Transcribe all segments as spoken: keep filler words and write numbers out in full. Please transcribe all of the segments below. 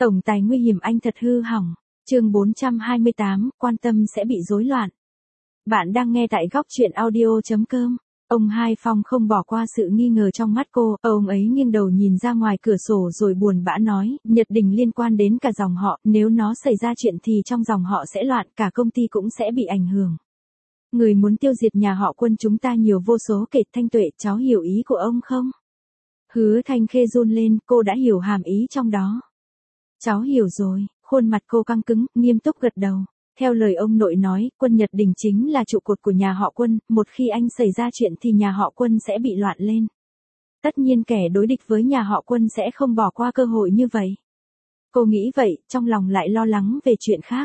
Tổng tài nguy hiểm anh thật hư hỏng. Chương bốn trăm hai mươi tám, quan tâm sẽ bị rối loạn. Bạn đang nghe tại góc truyện audio chấm com. Ông Hai Phong không bỏ qua sự nghi ngờ trong mắt cô, ông ấy nghiêng đầu nhìn ra ngoài cửa sổ rồi buồn bã nói, Nhật Đình liên quan đến cả dòng họ, nếu nó xảy ra chuyện thì trong dòng họ sẽ loạn, cả công ty cũng sẽ bị ảnh hưởng. Người muốn tiêu diệt nhà họ Quân chúng ta nhiều vô số kể. Thanh Tuệ, cháu hiểu ý của ông không? Hứa Thanh Khê run lên, cô đã hiểu hàm ý trong đó. Cháu hiểu rồi, khuôn mặt cô căng cứng, nghiêm túc gật đầu. Theo lời ông nội nói, Quân Nhật Đình chính là trụ cột của nhà họ Quân, một khi anh xảy ra chuyện thì nhà họ Quân sẽ bị loạn lên. Tất nhiên kẻ đối địch với nhà họ Quân sẽ không bỏ qua cơ hội như vậy. Cô nghĩ vậy, trong lòng lại lo lắng về chuyện khác.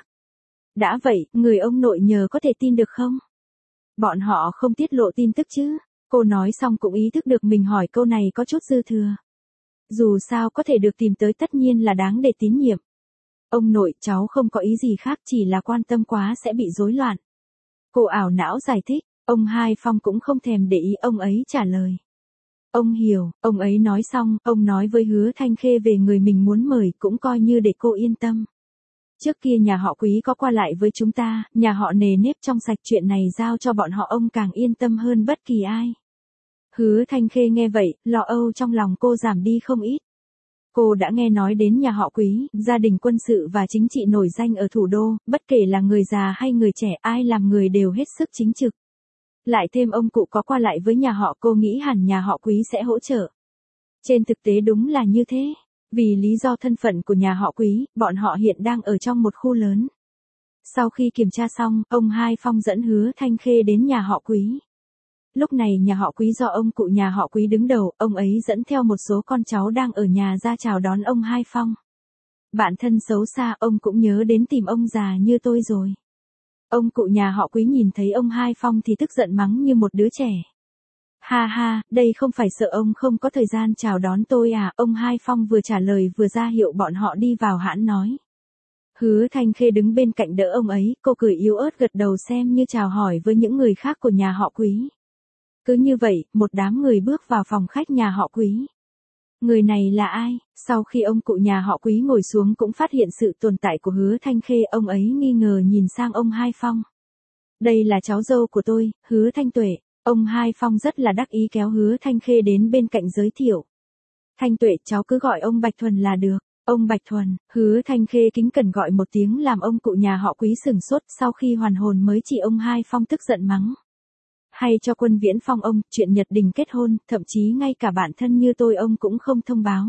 Đã vậy, người ông nội nhờ có thể tin được không? Bọn họ không tiết lộ tin tức chứ? Cô nói xong cũng ý thức được mình hỏi câu này có chút dư thừa. Dù sao có thể được tìm tới tất nhiên là đáng để tín nhiệm. Ông nội, cháu không có ý gì khác, chỉ là quan tâm quá sẽ bị rối loạn. Cô ảo não giải thích, ông Hai Phong cũng không thèm để ý, ông ấy trả lời. Ông hiểu, ông ấy nói xong, ông nói với Hứa Thanh Khê về người mình muốn mời, cũng coi như để cô yên tâm. Trước kia nhà họ Quý có qua lại với chúng ta, nhà họ nề nếp trong sạch, chuyện này giao cho bọn họ ông càng yên tâm hơn bất kỳ ai. Hứa Thanh Khê nghe vậy, lo âu trong lòng cô giảm đi không ít. Cô đã nghe nói đến nhà họ Quý, gia đình quân sự và chính trị nổi danh ở thủ đô, bất kể là người già hay người trẻ, ai làm người đều hết sức chính trực. Lại thêm ông cụ có qua lại với nhà họ, cô nghĩ hẳn nhà họ Quý sẽ hỗ trợ. Trên thực tế đúng là như thế. Vì lý do thân phận của nhà họ Quý, bọn họ hiện đang ở trong một khu lớn. Sau khi kiểm tra xong, ông Hai Phong dẫn Hứa Thanh Khê đến nhà họ Quý. Lúc này nhà họ Quý do ông cụ nhà họ Quý đứng đầu, ông ấy dẫn theo một số con cháu đang ở nhà ra chào đón ông Hai Phong. Bạn thân xấu xa, ông cũng nhớ đến tìm ông già như tôi rồi. Ông cụ nhà họ Quý nhìn thấy ông Hai Phong thì tức giận mắng như một đứa trẻ. Ha ha, đây không phải sợ ông không có thời gian chào đón tôi à? Ông Hai Phong vừa trả lời vừa ra hiệu bọn họ đi vào, hãn nói. Hứa Thanh Khê đứng bên cạnh đỡ ông ấy, cô cười yếu ớt gật đầu xem như chào hỏi với những người khác của nhà họ Quý. Cứ như vậy, một đám người bước vào phòng khách nhà họ Quý. Người này là ai? Sau khi ông cụ nhà họ Quý ngồi xuống cũng phát hiện sự tồn tại của Hứa Thanh Khê, ông ấy nghi ngờ nhìn sang ông Hai Phong. Đây là cháu dâu của tôi, Hứa Thanh Tuệ. Ông Hai Phong rất là đắc ý kéo Hứa Thanh Khê đến bên cạnh giới thiệu. Thanh Tuệ, cháu cứ gọi ông Bạch Thuần là được. Ông Bạch Thuần, Hứa Thanh Khê kính cẩn gọi một tiếng làm ông cụ nhà họ Quý sửng sốt, sau khi hoàn hồn mới chỉ ông Hai Phong tức giận mắng. Hay cho Quân Viễn Phong ông, chuyện Nhật Đình kết hôn, thậm chí ngay cả bạn thân như tôi ông cũng không thông báo.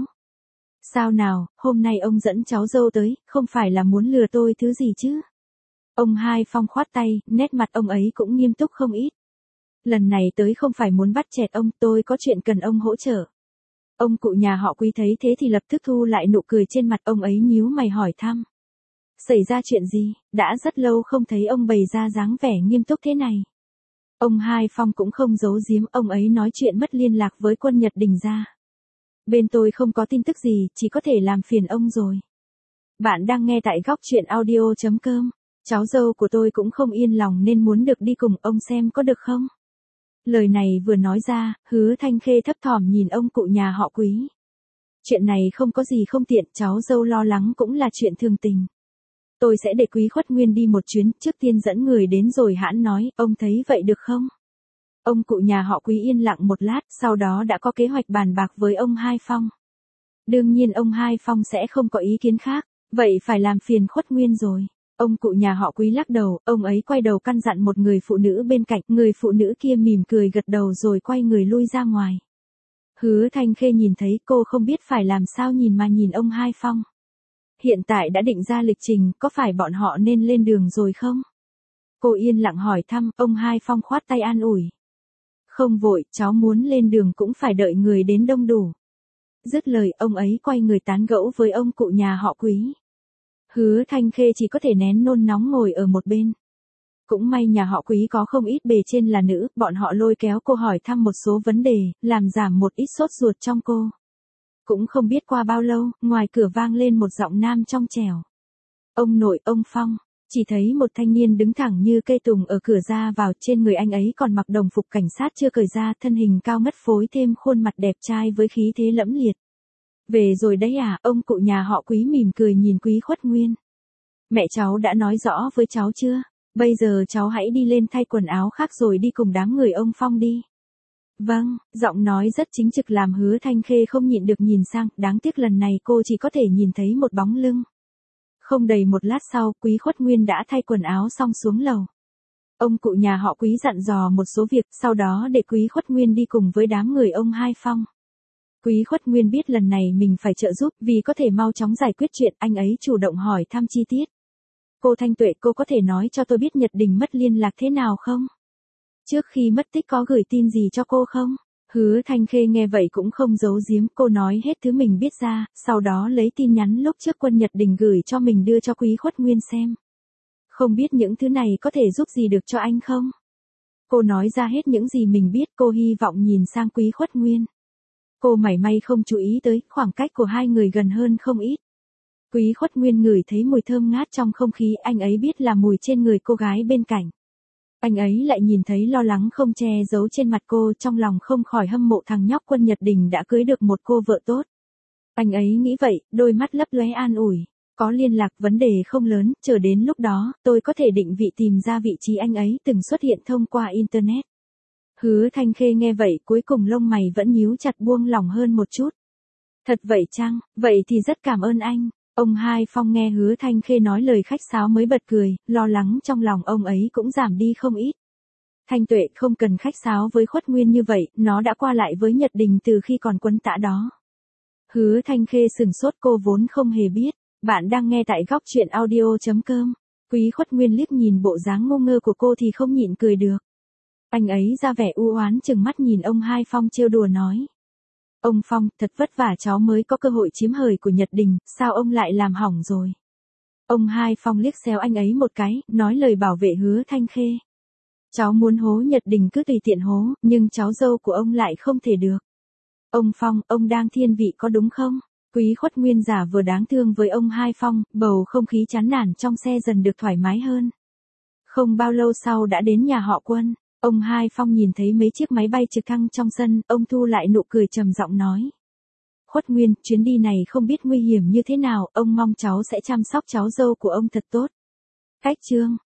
Sao nào, hôm nay ông dẫn cháu dâu tới, không phải là muốn lừa tôi thứ gì chứ? Ông Hai Phong khoát tay, nét mặt ông ấy cũng nghiêm túc không ít. Lần này tới không phải muốn bắt chẹt ông, tôi có chuyện cần ông hỗ trợ. Ông cụ nhà họ Quý thấy thế thì lập tức thu lại nụ cười trên mặt, ông ấy nhíu mày hỏi thăm. Xảy ra chuyện gì, đã rất lâu không thấy ông bày ra dáng vẻ nghiêm túc thế này. Ông Hai Phong cũng không giấu giếm, ông ấy nói chuyện mất liên lạc với Quân Nhật Đình ra. Bên tôi không có tin tức gì, chỉ có thể làm phiền ông rồi. Bạn đang nghe tại góc truyện audio chấm com. Cháu dâu của tôi cũng không yên lòng nên muốn được đi cùng ông xem có được không? Lời này vừa nói ra, Hứa Thanh Khê thấp thỏm nhìn ông cụ nhà họ Quý. Chuyện này không có gì không tiện, cháu dâu lo lắng cũng là chuyện thường tình. Tôi sẽ để Quý Khuất Nguyên đi một chuyến, trước tiên dẫn người đến rồi hãn nói, ông thấy vậy được không? Ông cụ nhà họ Quý yên lặng một lát, sau đó đã có kế hoạch bàn bạc với ông Hai Phong. Đương nhiên ông Hai Phong sẽ không có ý kiến khác, vậy phải làm phiền Khuất Nguyên rồi. Ông cụ nhà họ Quý lắc đầu, ông ấy quay đầu căn dặn một người phụ nữ bên cạnh, người phụ nữ kia mỉm cười gật đầu rồi quay người lui ra ngoài. Hứa Thanh Khê nhìn thấy cô không biết phải làm sao nhìn mà nhìn ông Hai Phong. Hiện tại đã định ra lịch trình, có phải bọn họ nên lên đường rồi không? Cô yên lặng hỏi thăm, ông Hai Phong khoát tay an ủi. Không vội, cháu muốn lên đường cũng phải đợi người đến đông đủ. Dứt lời, ông ấy quay người tán gẫu với ông cụ nhà họ Quý. Hứa Thanh Khê chỉ có thể nén nôn nóng ngồi ở một bên. Cũng may nhà họ Quý có không ít bề trên là nữ, bọn họ lôi kéo cô hỏi thăm một số vấn đề, làm giảm một ít sốt ruột trong cô. Cũng không biết qua bao lâu, ngoài cửa vang lên một giọng nam trong trẻo. Ông nội, ông Phong. Chỉ thấy một thanh niên đứng thẳng như cây tùng ở cửa ra vào, trên người anh ấy còn mặc đồng phục cảnh sát chưa cởi ra, thân hình cao ngất phối thêm khuôn mặt đẹp trai với khí thế lẫm liệt. Về rồi đấy à, ông cụ nhà họ Quý mỉm cười nhìn Quý Khuất Nguyên. Mẹ cháu đã nói rõ với cháu chưa? Bây giờ cháu hãy đi lên thay quần áo khác rồi đi cùng đám người ông Phong đi. Vâng, giọng nói rất chính trực làm Hứa Thanh Khê không nhịn được nhìn sang, đáng tiếc lần này cô chỉ có thể nhìn thấy một bóng lưng. Không đầy một lát sau, Quý Khuất Nguyên đã thay quần áo xong xuống lầu. Ông cụ nhà họ Quý dặn dò một số việc, sau đó để Quý Khuất Nguyên đi cùng với đám người ông Hai Phong. Quý Khuất Nguyên biết lần này mình phải trợ giúp vì có thể mau chóng giải quyết chuyện, anh ấy chủ động hỏi thăm chi tiết. Cô Thanh Tuệ, cô có thể nói cho tôi biết Nhật Đình mất liên lạc thế nào không? Trước khi mất tích có gửi tin gì cho cô không? Hứa Thanh Khê nghe vậy cũng không giấu giếm, cô nói hết thứ mình biết ra, sau đó lấy tin nhắn lúc trước quân Nhật Đình gửi cho mình đưa cho Quý Khuất Nguyên xem. Không biết những thứ này có thể giúp gì được cho anh không? Cô nói ra hết những gì mình biết, cô hy vọng nhìn sang Quý Khuất Nguyên. Cô mảy may không chú ý tới, khoảng cách của hai người gần hơn không ít. Quý Khuất Nguyên ngửi thấy mùi thơm ngát trong không khí, anh ấy biết là mùi trên người cô gái bên cạnh. Anh ấy lại nhìn thấy lo lắng không che giấu trên mặt cô, trong lòng không khỏi hâm mộ thằng nhóc quân Nhật Đình đã cưới được một cô vợ tốt. Anh ấy nghĩ vậy, đôi mắt lấp lóe an ủi. Có liên lạc vấn đề không lớn, chờ đến lúc đó, tôi có thể định vị tìm ra vị trí anh ấy từng xuất hiện thông qua Internet. Hứa Thanh Khê nghe vậy cuối cùng lông mày vẫn nhíu chặt buông lỏng hơn một chút. Thật vậy chăng, vậy thì rất cảm ơn anh. Ông Hai Phong nghe Hứa Thanh Khê nói lời khách sáo mới bật cười, lo lắng trong lòng ông ấy cũng giảm đi không ít. Thanh Tuệ không cần khách sáo với Khuất Nguyên như vậy, nó đã qua lại với Nhật Đình từ khi còn quấn tã đó. Hứa Thanh Khê sừng sốt, cô vốn không hề biết. Bạn đang nghe tại góc truyện audio chấm com. Quý Khuất Nguyên liếc nhìn bộ dáng ngô ngơ của cô thì không nhịn cười được. Anh ấy ra vẻ u oán chừng mắt nhìn ông Hai Phong trêu đùa nói. Ông Phong, thật vất vả cháu mới có cơ hội chiếm hời của Nhật Đình, sao ông lại làm hỏng rồi? Ông Hai Phong liếc xéo anh ấy một cái, nói lời bảo vệ Hứa Thanh Khê. Cháu muốn hố Nhật Đình cứ tùy tiện hố, nhưng cháu dâu của ông lại không thể được. Ông Phong, ông đang thiên vị có đúng không? Quý Khuất Nguyên giả vừa đáng thương với ông Hai Phong, bầu không khí chán nản trong xe dần được thoải mái hơn. Không bao lâu sau đã đến nhà họ Quân, ông Hai Phong nhìn thấy mấy chiếc máy bay trực thăng trong sân, ông thu lại nụ cười trầm giọng nói. Khuất Nguyên, chuyến đi này không biết nguy hiểm như thế nào, ông mong cháu sẽ chăm sóc cháu dâu của ông thật tốt. Cách chương